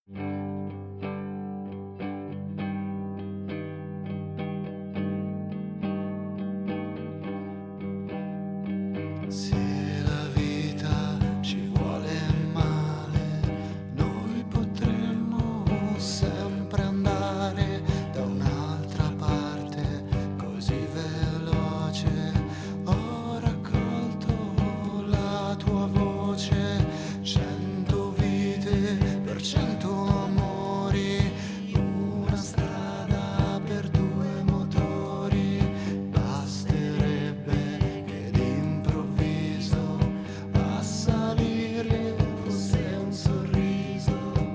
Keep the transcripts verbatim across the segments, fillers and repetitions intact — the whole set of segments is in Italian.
Se la vita ci vuole male, noi potremmo sempre andare da un'altra parte, così veloce. Ho raccolto la tua voce, cento vite per cento amori, una strada per due motori, basterebbe che d'improvviso a salire fosse un sorriso.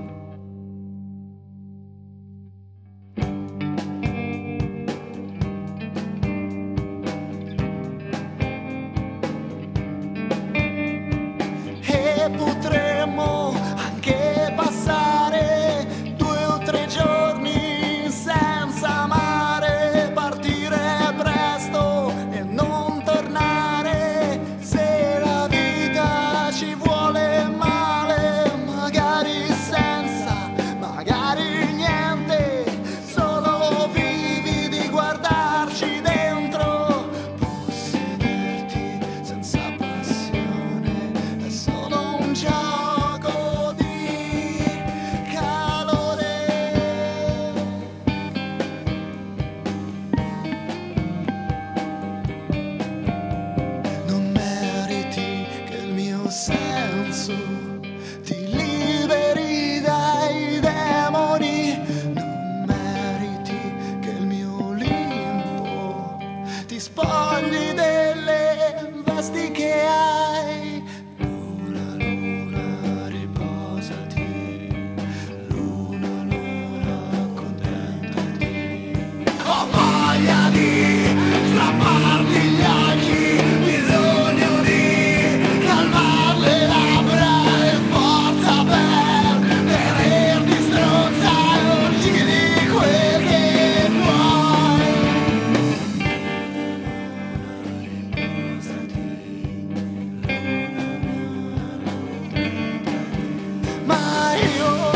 E potremmo anche passare due o tre giorni senza mare, partire presto e non tornare. Se la vita ci vuole male, magari senza, magari niente, solo vivi di guardarci dentro. Possederti senza passione è solo un gioco di calore. Non meriti che il mio senso ti liberi dai demoni, non meriti che il mio limbo ti spogli delle vesti che hai. Luna, luna, riposati, luna, luna, contentati. Ho voglia di strapparti gli occhi, bisogno di calmar le labbra e forza per tenerti stronza, oggi di quel che vuoi. Riposati, ma io